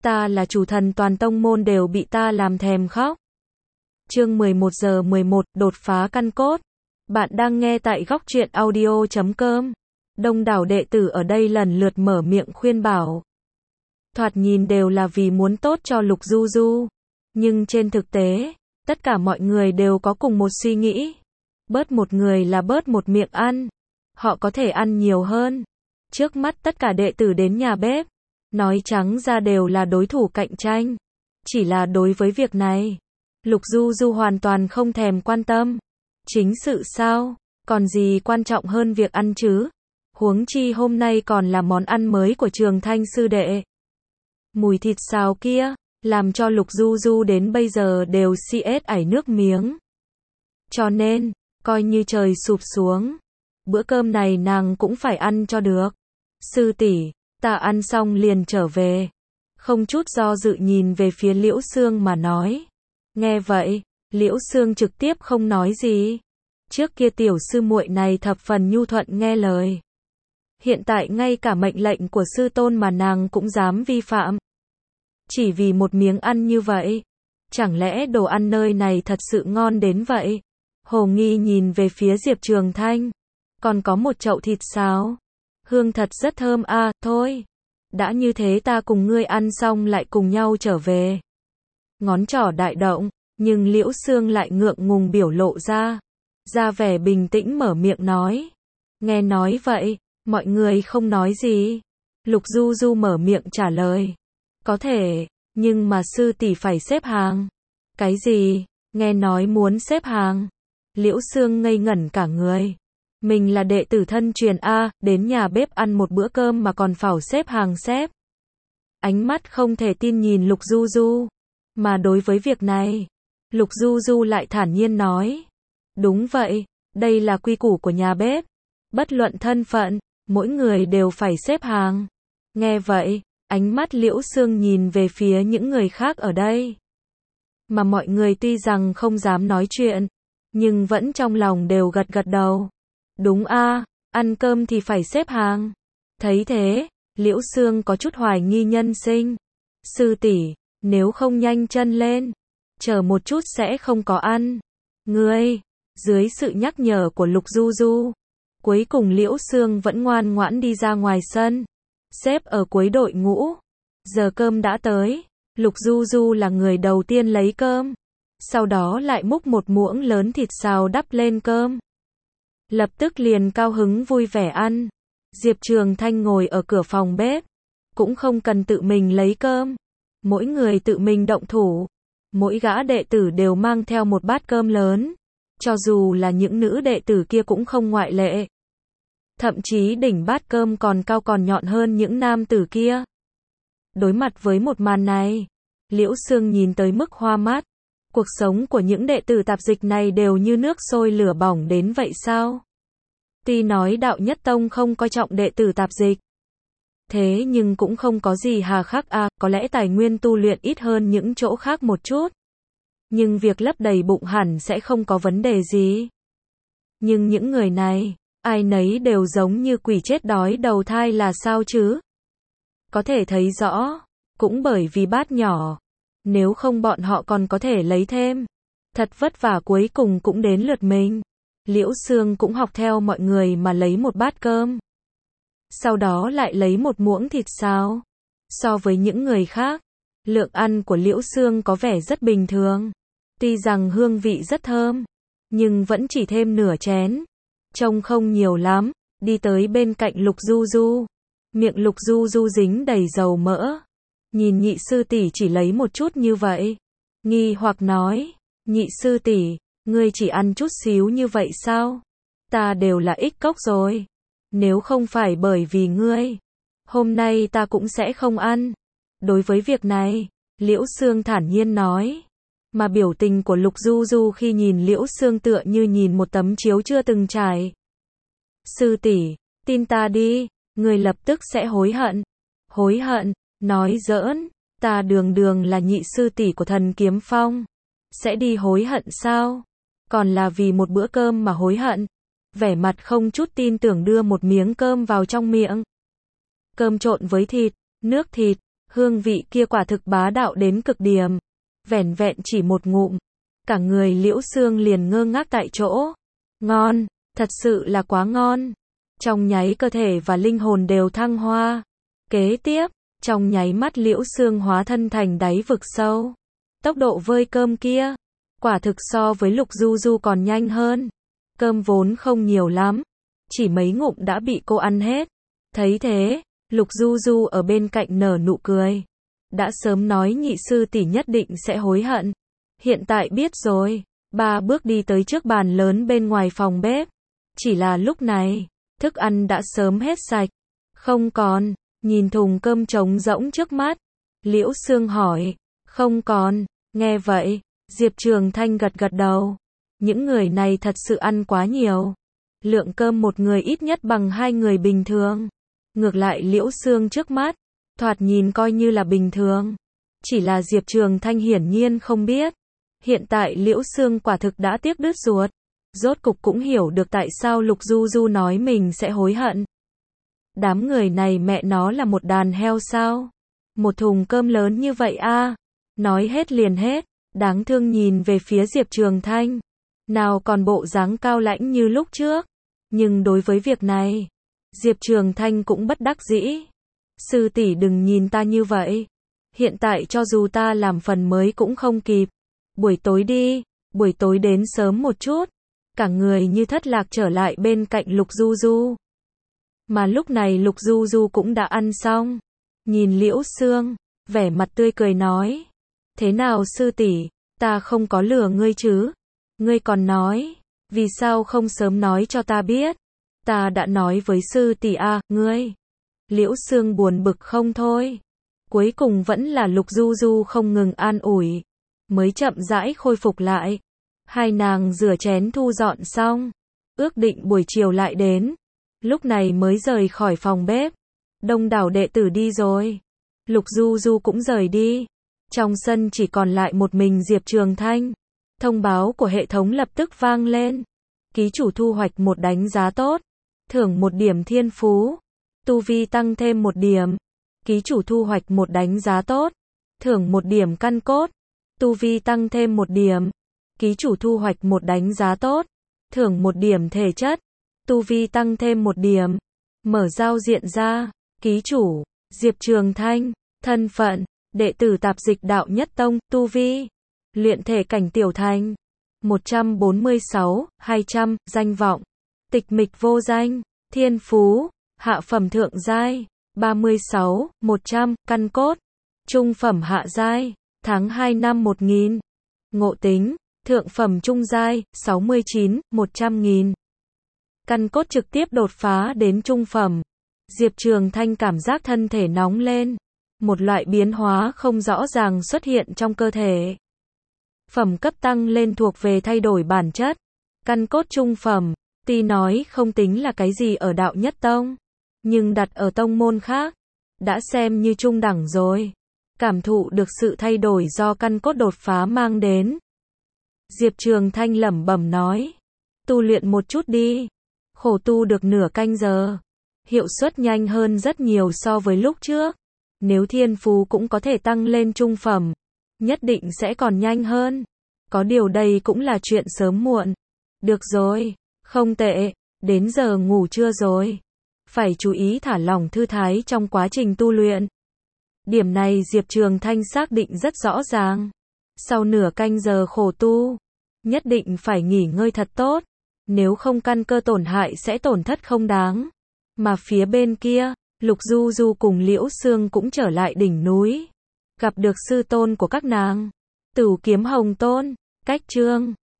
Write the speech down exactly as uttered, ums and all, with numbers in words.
ta là chủ thần toàn tông môn đều bị ta làm thèm khóc. Chương mười một giờ mười một, đột phá căn cốt. Bạn đang nghe tại góc truyện audio chấm com. Đông đảo đệ tử ở đây lần lượt mở miệng khuyên bảo. Thoạt nhìn đều là vì muốn tốt cho Lục Du Du. Nhưng trên thực tế, tất cả mọi người đều có cùng một suy nghĩ. Bớt một người là bớt một miệng ăn. Họ có thể ăn nhiều hơn. Trước mắt tất cả đệ tử đến nhà bếp. Nói trắng ra đều là đối thủ cạnh tranh. Chỉ là đối với việc này, Lục Du Du hoàn toàn không thèm quan tâm. Chính sự sao, còn gì quan trọng hơn việc ăn chứ? Huống chi hôm nay còn là món ăn mới của Trường Thanh sư đệ. Mùi thịt xào kia, làm cho Lục Du Du đến bây giờ đều si ết ảy nước miếng. Cho nên, coi như trời sụp xuống, bữa cơm này nàng cũng phải ăn cho được. Sư tỷ, ta ăn xong liền trở về. Không chút do dự nhìn về phía Liễu Xương mà nói. Nghe vậy, Liễu Xương trực tiếp không nói gì. Trước kia tiểu sư muội này thập phần nhu thuận nghe lời. Hiện tại ngay cả mệnh lệnh của sư tôn mà nàng cũng dám vi phạm. Chỉ vì một miếng ăn như vậy. Chẳng lẽ đồ ăn nơi này thật sự ngon đến vậy? Hồ Nghi nhìn về phía Diệp Trường Thanh. Còn có một chậu thịt xào. Hương thật rất thơm à, thôi. Đã như thế ta cùng ngươi ăn xong lại cùng nhau trở về. Ngón trỏ đại động, nhưng Liễu Xương lại ngượng ngùng biểu lộ ra. Ra vẻ bình tĩnh mở miệng nói. Nghe nói vậy, mọi người không nói gì. Lục Du Du mở miệng trả lời. Có thể, nhưng mà sư tỷ phải xếp hàng. Cái gì? Nghe nói muốn xếp hàng. Liễu Xương ngây ngẩn cả người. Mình là đệ tử thân truyền A, đến nhà bếp ăn một bữa cơm mà còn phải xếp hàng xếp. Ánh mắt không thể tin nhìn Lục Du Du. Mà đối với việc này, Lục Du Du lại thản nhiên nói. Đúng vậy, đây là quy củ của nhà bếp. Bất luận thân phận, mỗi người đều phải xếp hàng. Nghe vậy, ánh mắt Liễu Xương nhìn về phía những người khác ở đây. Mà mọi người tuy rằng không dám nói chuyện, nhưng vẫn trong lòng đều gật gật đầu. Đúng a, ăn cơm thì phải xếp hàng. Thấy thế, Liễu Xương có chút hoài nghi nhân sinh. Sư tỷ, nếu không nhanh chân lên, chờ một chút sẽ không có ăn. Ngươi, dưới sự nhắc nhở của Lục Du Du, cuối cùng Liễu Xương vẫn ngoan ngoãn đi ra ngoài sân, xếp ở cuối đội ngũ. Giờ cơm đã tới, Lục Du Du là người đầu tiên lấy cơm, sau đó lại múc một muỗng lớn thịt xào đắp lên cơm. Lập tức liền cao hứng vui vẻ ăn. Diệp Trường Thanh ngồi ở cửa phòng bếp, cũng không cần tự mình lấy cơm. Mỗi người tự mình động thủ. Mỗi gã đệ tử đều mang theo một bát cơm lớn. Cho dù là những nữ đệ tử kia cũng không ngoại lệ. Thậm chí đỉnh bát cơm còn cao còn nhọn hơn những nam tử kia. Đối mặt với một màn này, Liễu Xương nhìn tới mức hoa mắt. Cuộc sống của những đệ tử tạp dịch này đều như nước sôi lửa bỏng đến vậy sao? Tuy nói đạo nhất tông không coi trọng đệ tử tạp dịch. Thế nhưng cũng không có gì hà khắc à, có lẽ tài nguyên tu luyện ít hơn những chỗ khác một chút. Nhưng việc lấp đầy bụng hẳn sẽ không có vấn đề gì. Nhưng những người này, ai nấy đều giống như quỷ chết đói đầu thai là sao chứ? Có thể thấy rõ, cũng bởi vì bát nhỏ. Nếu không bọn họ còn có thể lấy thêm. Thật vất vả cuối cùng cũng đến lượt mình. Liễu Xương cũng học theo mọi người mà lấy một bát cơm. Sau đó lại lấy một muỗng thịt xào. So với những người khác, lượng ăn của Liễu Xương có vẻ rất bình thường. Tuy rằng hương vị rất thơm, nhưng vẫn chỉ thêm nửa chén. Trông không nhiều lắm, đi tới bên cạnh Lục Du Du. Miệng Lục Du Du dính đầy dầu mỡ. Nhìn nhị sư tỷ chỉ lấy một chút như vậy. Nghi hoặc nói, nhị sư tỷ, ngươi chỉ ăn chút xíu như vậy sao? Ta đều là ích cốc rồi. Nếu không phải bởi vì ngươi, hôm nay ta cũng sẽ không ăn. Đối với việc này, Liễu Xương thản nhiên nói. Mà biểu tình của Lục Du Du khi nhìn Liễu Xương tựa như nhìn một tấm chiếu chưa từng trải. Sư tỷ, tin ta đi, ngươi lập tức sẽ hối hận. Hối hận? Nói giỡn, ta đường đường là nhị sư tỷ của Thần Kiếm Phong. Sẽ đi hối hận sao? Còn là vì một bữa cơm mà hối hận. Vẻ mặt không chút tin tưởng đưa một miếng cơm vào trong miệng. Cơm trộn với thịt, nước thịt, Hương vị kia quả thực bá đạo đến cực điểm. Vẻn vẹn chỉ một ngụm, cả người Liễu Xương liền ngơ ngác tại chỗ. Ngon, thật sự là quá ngon. Trong nháy cơ thể và linh hồn đều thăng hoa. Kế tiếp, trong nháy mắt Liễu Xương hóa thân thành đáy vực sâu. Tốc độ vơi cơm kia, quả thực so với Lục Du Du còn nhanh hơn. Cơm vốn không nhiều lắm, chỉ mấy ngụm đã bị cô ăn hết. Thấy thế, Lục Du Du ở bên cạnh nở nụ cười. Đã sớm nói nhị sư tỷ nhất định sẽ hối hận. Hiện tại biết rồi, ba bước đi tới trước bàn lớn bên ngoài phòng bếp. Chỉ là lúc này, thức ăn đã sớm hết sạch. Không còn, nhìn thùng cơm trống rỗng trước mắt. Liễu Xương hỏi, không còn, nghe vậy, Diệp Trường Thanh gật gật đầu. Những người này thật sự ăn quá nhiều. Lượng cơm một người ít nhất bằng hai người bình thường. Ngược lại Liễu Xương trước mắt, thoạt nhìn coi như là bình thường. Chỉ là Diệp Trường Thanh hiển nhiên không biết. Hiện tại Liễu Xương quả thực đã tiếc đứt ruột. Rốt cục cũng hiểu được tại sao Lục Du Du nói mình sẽ hối hận. Đám người này mẹ nó là một đàn heo sao? Một thùng cơm lớn như vậy a, nói hết liền hết. Đáng thương nhìn về phía Diệp Trường Thanh. Nào còn bộ dáng cao lãnh như lúc trước. Nhưng đối với việc này, Diệp Trường Thanh cũng bất đắc dĩ. Sư tỷ đừng nhìn ta như vậy. Hiện tại cho dù ta làm phần mới cũng không kịp. Buổi tối đi, buổi tối đến sớm một chút. Cả người như thất lạc trở lại bên cạnh Lục Du Du. Mà lúc này Lục Du Du cũng đã ăn xong. Nhìn Liễu Xương, vẻ mặt tươi cười nói. Thế nào sư tỷ, ta không có lừa ngươi chứ? Ngươi còn nói, vì sao không sớm nói cho ta biết? Ta đã nói với sư tỷ a, ngươi. Liễu Xương buồn bực không thôi. Cuối cùng vẫn là Lục Du Du không ngừng an ủi. Mới chậm rãi khôi phục lại. Hai nàng rửa chén thu dọn xong. Ước định buổi chiều lại đến. Lúc này mới rời khỏi phòng bếp. Đông đảo đệ tử đi rồi. Lục Du Du cũng rời đi. Trong sân chỉ còn lại một mình Diệp Trường Thanh. Thông báo của hệ thống lập tức vang lên. Ký chủ thu hoạch một đánh giá tốt. Thưởng một điểm thiên phú. Tu vi tăng thêm một điểm. Ký chủ thu hoạch một đánh giá tốt. Thưởng một điểm căn cốt. Tu vi tăng thêm một điểm. Ký chủ thu hoạch một đánh giá tốt. Thưởng một điểm thể chất. Tu vi tăng thêm một điểm. Mở giao diện ra. Ký chủ, Diệp Trường Thanh. Thân phận, đệ tử tạp dịch đạo nhất tông. Tu vi, luyện thể cảnh tiểu thành. một trăm bốn mươi sáu, hai trăm. Danh vọng, tịch mịch vô danh. Thiên phú, hạ phẩm thượng giai. ba mươi sáu, một trăm. Căn cốt, trung phẩm hạ giai. Tháng hai năm một nghìn. Ngộ tính, thượng phẩm trung giai. sáu mươi chín, một trăm nghìn. Căn cốt trực tiếp đột phá đến trung phẩm. Diệp Trường Thanh cảm giác thân thể nóng lên. Một loại biến hóa không rõ ràng xuất hiện trong cơ thể. Phẩm cấp tăng lên thuộc về thay đổi bản chất. Căn cốt trung phẩm, tuy nói không tính là cái gì ở đạo nhất tông, nhưng đặt ở tông môn khác, đã xem như trung đẳng rồi. Cảm thụ được sự thay đổi do căn cốt đột phá mang đến. Diệp Trường Thanh lẩm bẩm nói. Tu luyện một chút đi. Khổ tu được nửa canh giờ. Hiệu suất nhanh hơn rất nhiều so với lúc trước. Nếu thiên phú cũng có thể tăng lên trung phẩm, nhất định sẽ còn nhanh hơn. Có điều đây cũng là chuyện sớm muộn. Được rồi, không tệ, đến giờ ngủ trưa rồi. Phải chú ý thả lỏng thư thái trong quá trình tu luyện. Điểm này Diệp Trường Thanh xác định rất rõ ràng. Sau nửa canh giờ khổ tu, nhất định phải nghỉ ngơi thật tốt. Nếu không căn cơ tổn hại sẽ tổn thất không đáng. Mà phía bên kia, Lục Du Du cùng Liễu Xương cũng trở lại đỉnh núi. Gặp được sư tôn của các nàng. Tửu Kiếm Hồng Tôn, cách chương